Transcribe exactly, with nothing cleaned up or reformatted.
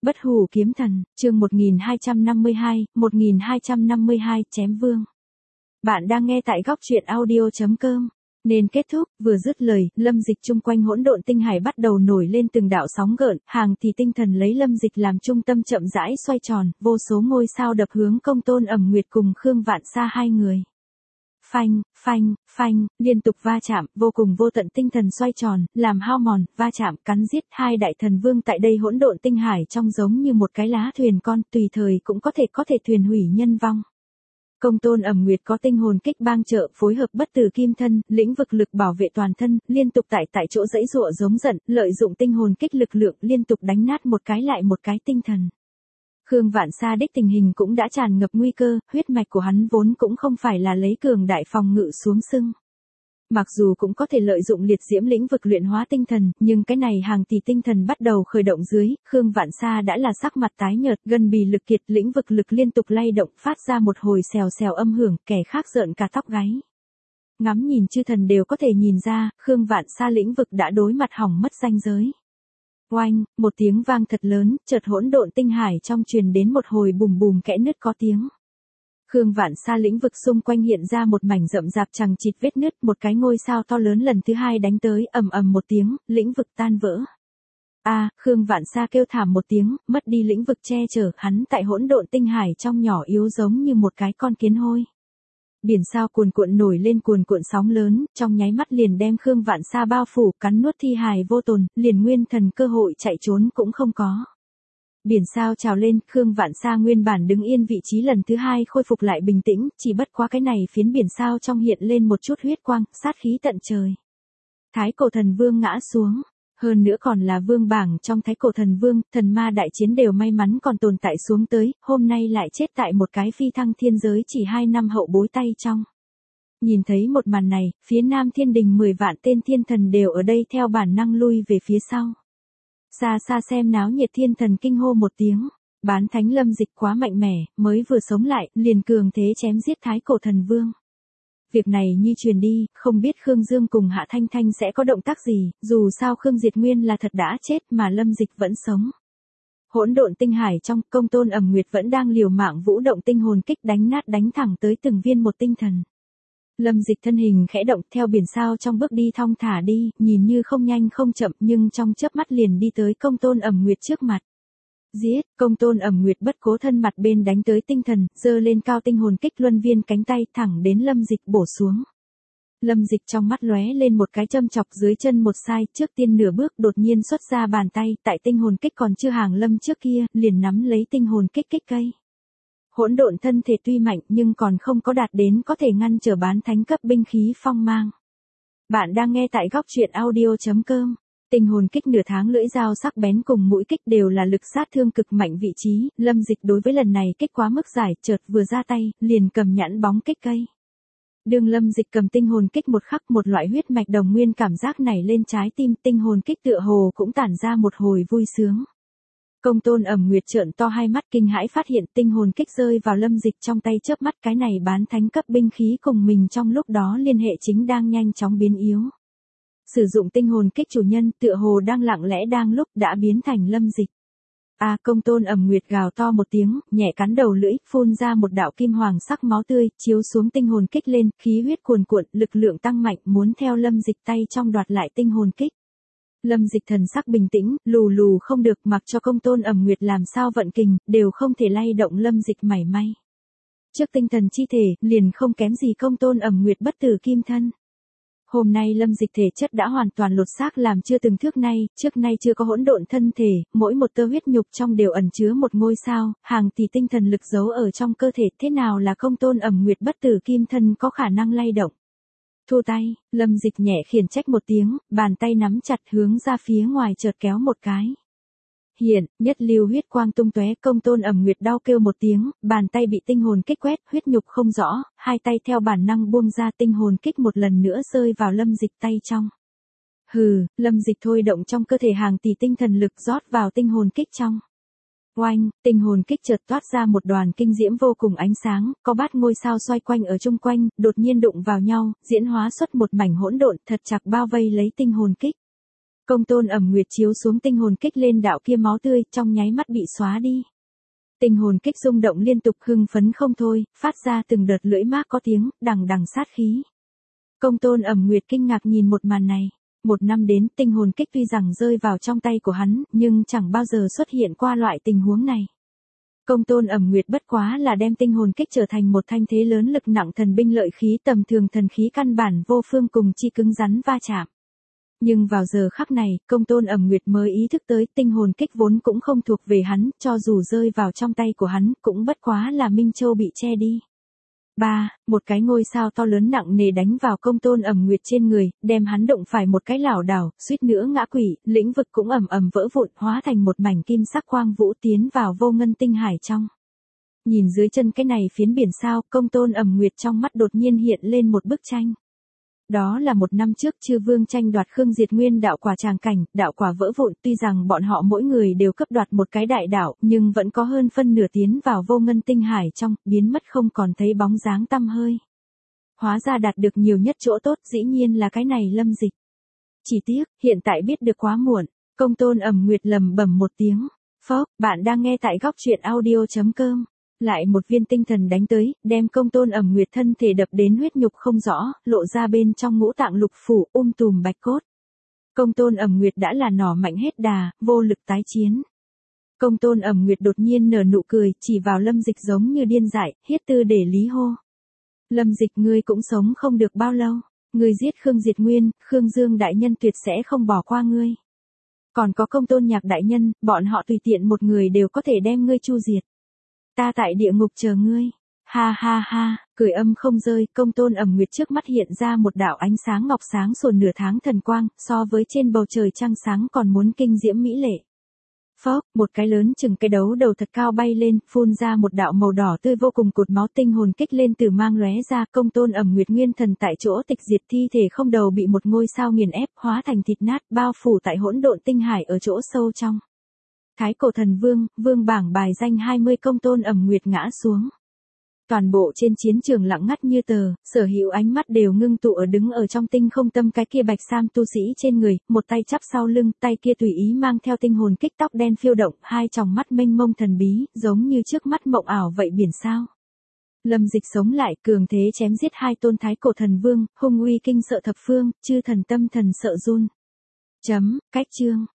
Bất hủ kiếm thần, chương một nghìn hai trăm năm mươi hai, một nghìn hai trăm năm mươi hai, chém vương. Bạn đang nghe tại góc truyện audio chấm com. Nên kết thúc, vừa dứt lời, lâm dịch chung quanh hỗn độn tinh hải bắt đầu nổi lên từng đạo sóng gợn, hàng thì tinh thần lấy lâm dịch làm trung tâm chậm rãi xoay tròn, vô số ngôi sao đập hướng Công Tôn Ẩm Nguyệt cùng Khương Vạn Sa hai người. Phanh, phanh, phanh, liên tục va chạm, vô cùng vô tận tinh thần xoay tròn, làm hao mòn, va chạm, cắn giết hai đại thần vương tại đây hỗn độn tinh hải trong giống như một cái lá thuyền con, tùy thời cũng có thể có thể thuyền hủy nhân vong. Công Tôn Ẩm Nguyệt có tinh hồn kích bang trợ, phối hợp bất tử kim thân, lĩnh vực lực bảo vệ toàn thân, liên tục tại tại chỗ dãy giụa giống giận, lợi dụng tinh hồn kích lực lượng liên tục đánh nát một cái lại một cái tinh thần. Khương Vạn Sa đích tình hình cũng đã tràn ngập nguy cơ, huyết mạch của hắn vốn cũng không phải là lấy cường đại phòng ngự xuống sưng. Mặc dù cũng có thể lợi dụng liệt diễm lĩnh vực luyện hóa tinh thần, nhưng cái này hàng tỷ tinh thần bắt đầu khởi động dưới, Khương Vạn Sa đã là sắc mặt tái nhợt, gân bì lực kiệt, lĩnh vực lực liên tục lay động, phát ra một hồi xèo xèo âm hưởng, kẻ khác rợn cả tóc gáy. Ngắm nhìn chư thần đều có thể nhìn ra, Khương Vạn Sa lĩnh vực đã đối mặt hỏng mất ranh giới. Oanh, một tiếng vang thật lớn, chợt hỗn độn tinh hải trong truyền đến một hồi bùm bùm kẽ nứt có tiếng. Khương Vạn Sa lĩnh vực xung quanh hiện ra một mảnh rậm rạp chằng chịt vết nứt, một cái ngôi sao to lớn lần thứ hai đánh tới, ầm ầm một tiếng, lĩnh vực tan vỡ. A, à, Khương Vạn Sa kêu thảm một tiếng, mất đi lĩnh vực che chở, hắn tại hỗn độn tinh hải trong nhỏ yếu giống như một cái con kiến hôi. Biển sao cuồn cuộn nổi lên cuồn cuộn sóng lớn, trong nháy mắt liền đem Khương Vạn Sa bao phủ, cắn nuốt thi hài vô tồn, liền nguyên thần cơ hội chạy trốn cũng không có. Biển sao trào lên, Khương Vạn Sa nguyên bản đứng yên vị trí lần thứ hai khôi phục lại bình tĩnh, chỉ bất quá cái này phiến biển sao trong hiện lên một chút huyết quang, sát khí tận trời. Thái Cổ Thần Vương ngã xuống. Hơn nữa còn là vương bảng trong Thái Cổ Thần Vương, thần ma đại chiến đều may mắn còn tồn tại xuống tới, hôm nay lại chết tại một cái phi thăng thiên giới chỉ hai năm hậu bối tay trong. Nhìn thấy một màn này, phía Nam Thiên Đình mười vạn tên thiên thần đều ở đây theo bản năng lui về phía sau. Xa xa xem náo nhiệt thiên thần kinh hô một tiếng, bán thánh lâm dịch quá mạnh mẽ, mới vừa sống lại, liền cường thế chém giết Thái Cổ Thần Vương. Việc này như truyền đi, không biết Khương Dương cùng Hạ Thanh Thanh sẽ có động tác gì, dù sao Khương Diệt Nguyên là thật đã chết mà Lâm Dịch vẫn sống. Hỗn độn tinh hải trong, Công Tôn Ẩm Nguyệt vẫn đang liều mạng vũ động tinh hồn kích đánh nát đánh thẳng tới từng viên một tinh thần. Lâm Dịch thân hình khẽ động theo biển sao trong bước đi thong thả đi, nhìn như không nhanh không chậm nhưng trong chớp mắt liền đi tới Công Tôn Ẩm Nguyệt trước mặt. Giết, Công Tôn Ẩm Nguyệt bất cố thân mặt bên đánh tới tinh thần, giơ lên cao tinh hồn kích luân viên cánh tay thẳng đến Lâm Dịch bổ xuống. Lâm Dịch trong mắt lóe lên một cái châm chọc dưới chân một sai, trước tiên nửa bước đột nhiên xuất ra bàn tay, tại tinh hồn kích còn chưa hàng lâm trước kia, liền nắm lấy tinh hồn kích kích cây. Hỗn độn thân thể tuy mạnh nhưng còn không có đạt đến có thể ngăn trở bán thánh cấp binh khí phong mang. Bạn đang nghe tại góc truyện audio chấm com. Tinh hồn kích nửa tháng lưỡi dao sắc bén cùng mũi kích đều là lực sát thương cực mạnh vị trí, Lâm Dịch đối với lần này kích quá mức giải, chợt vừa ra tay, liền cầm nhẵn bóng kích cây. Đường Lâm Dịch cầm tinh hồn kích một khắc, một loại huyết mạch đồng nguyên cảm giác nảy lên trái tim, tinh hồn kích tựa hồ cũng tản ra một hồi vui sướng. Công Tôn Ẩm Nguyệt trợn to hai mắt kinh hãi phát hiện tinh hồn kích rơi vào Lâm Dịch trong tay chớp mắt, cái này bán thánh cấp binh khí cùng mình trong lúc đó liên hệ chính đang nhanh chóng biến yếu. Sử dụng tinh hồn kích chủ nhân tựa hồ đang lặng lẽ đang lúc đã biến thành Lâm Dịch. A à, Công Tôn Ẩm Nguyệt gào to một tiếng, nhẹ cắn đầu lưỡi, phun ra một đạo kim hoàng sắc máu tươi, chiếu xuống tinh hồn kích lên, khí huyết cuồn cuộn, lực lượng tăng mạnh, muốn theo Lâm Dịch tay trong đoạt lại tinh hồn kích. Lâm Dịch thần sắc bình tĩnh, lù lù không được, mặc cho Công Tôn Ẩm Nguyệt làm sao vận kình, đều không thể lay động Lâm Dịch mảy may. Trước tinh thần chi thể, liền không kém gì Công Tôn Ẩm Nguyệt bất tử kim thân. Hôm nay Lâm Dịch thể chất đã hoàn toàn lột xác làm chưa từng thước nay, trước nay chưa có hỗn độn thân thể, mỗi một tơ huyết nhục trong đều ẩn chứa một ngôi sao, hàng tỷ tinh thần lực giấu ở trong cơ thể, thế nào là Công Tôn Ẩm Nguyệt bất tử kim thân có khả năng lay động. Thu tay, Lâm Dịch nhẹ khiển trách một tiếng, bàn tay nắm chặt hướng ra phía ngoài chợt kéo một cái. Hiện, nhất lưu huyết quang tung tóe, Công Tôn Ẩm Nguyệt đau kêu một tiếng, bàn tay bị tinh hồn kích quét, huyết nhục không rõ, hai tay theo bản năng buông ra, tinh hồn kích một lần nữa rơi vào Lâm Dịch tay trong. Hừ, Lâm Dịch thôi động trong cơ thể hàng tỷ tinh thần lực rót vào tinh hồn kích trong. Oanh, tinh hồn kích chợt toát ra một đoàn kinh diễm vô cùng ánh sáng, có bát ngôi sao xoay quanh ở chung quanh, đột nhiên đụng vào nhau, diễn hóa xuất một mảnh hỗn độn thật chặt bao vây lấy tinh hồn kích. Công tôn ẩm nguyệt chiếu xuống tinh hồn kích lên đạo kia máu tươi, trong nháy mắt bị xóa đi. Tinh hồn kích rung động liên tục hưng phấn không thôi, phát ra từng đợt lưỡi mác có tiếng, đằng đằng sát khí. Công tôn ẩm nguyệt kinh ngạc nhìn một màn này. Một năm đến, tinh hồn kích tuy rằng rơi vào trong tay của hắn, nhưng chẳng bao giờ xuất hiện qua loại tình huống này. Công tôn ẩm nguyệt bất quá là đem tinh hồn kích trở thành một thanh thế lớn lực nặng thần binh lợi khí tầm thường thần khí căn bản vô phương cùng chi cứng rắn va chạm. Nhưng vào giờ khắc này, công tôn ẩm nguyệt mới ý thức tới tinh hồn kích vốn cũng không thuộc về hắn, cho dù rơi vào trong tay của hắn, cũng bất quá là Minh Châu bị che đi. ba. Một cái ngôi sao to lớn nặng nề đánh vào công tôn ẩm nguyệt trên người, đem hắn đụng phải một cái lảo đảo, suýt nữa ngã quỵ, lĩnh vực cũng ầm ầm vỡ vụn, hóa thành một mảnh kim sắc quang vũ tiến vào vô ngân tinh hải trong. Nhìn dưới chân cái này phiến biển sao, công tôn ẩm nguyệt trong mắt đột nhiên hiện lên một bức tranh. Đó là một năm trước Chư Vương tranh đoạt Khương Diệt Nguyên đạo quả tràng cảnh, đạo quả vỡ vụn, tuy rằng bọn họ mỗi người đều cấp đoạt một cái đại đạo, nhưng vẫn có hơn phân nửa tiến vào vô ngân tinh hải trong, biến mất không còn thấy bóng dáng tăm hơi. Hóa ra đạt được nhiều nhất chỗ tốt dĩ nhiên là cái này Lâm Dịch. Chỉ tiếc, hiện tại biết được quá muộn, công tôn ẩm nguyệt lầm bẩm một tiếng. Phốc, bạn đang nghe tại góc truyện audio chấm com. Lại một viên tinh thần đánh tới, đem công tôn ẩm nguyệt thân thể đập đến huyết nhục không rõ, lộ ra bên trong ngũ tạng lục phủ, um tùm bạch cốt. Công tôn ẩm nguyệt đã là nỏ mạnh hết đà, vô lực tái chiến. Công tôn ẩm nguyệt đột nhiên nở nụ cười, chỉ vào Lâm Dịch giống như điên dại, hiết tư để lý hô. Lâm Dịch, ngươi cũng sống không được bao lâu, ngươi giết Khương Diệt Nguyên, Khương Dương đại nhân tuyệt sẽ không bỏ qua ngươi. Còn có công tôn nhạc đại nhân, bọn họ tùy tiện một người đều có thể đem ngươi chu diệt. Ta tại địa ngục chờ ngươi. Ha ha ha, cười âm không rơi, công tôn ẩm nguyệt trước mắt hiện ra một đạo ánh sáng ngọc sáng sồn nửa tháng thần quang, so với trên bầu trời trăng sáng còn muốn kinh diễm mỹ lệ. Phốc, một cái lớn chừng cái đấu đầu thật cao bay lên, phun ra một đạo màu đỏ tươi vô cùng cột máu, tinh hồn kích lên từ mang lóe ra, công tôn ẩm nguyệt nguyên thần tại chỗ tịch diệt, thi thể không đầu bị một ngôi sao nghiền ép, hóa thành thịt nát, bao phủ tại hỗn độn tinh hải ở chỗ sâu trong. Thái cổ thần vương, vương bảng bài danh hai mươi, công tôn ẩm nguyệt ngã xuống. Toàn bộ trên chiến trường lặng ngắt như tờ, sở hữu ánh mắt đều ngưng tụ ở đứng ở trong tinh không tâm cái kia bạch sam tu sĩ trên người, một tay chắp sau lưng, tay kia tùy ý mang theo tinh hồn kích, tóc đen phiêu động, hai tròng mắt mênh mông thần bí, giống như trước mắt mộng ảo vậy biển sao. Lâm Dịch sống lại, cường thế chém giết hai tôn thái cổ thần vương, hung uy kinh sợ thập phương, chư thần tâm thần sợ run. Chấm, cách chương.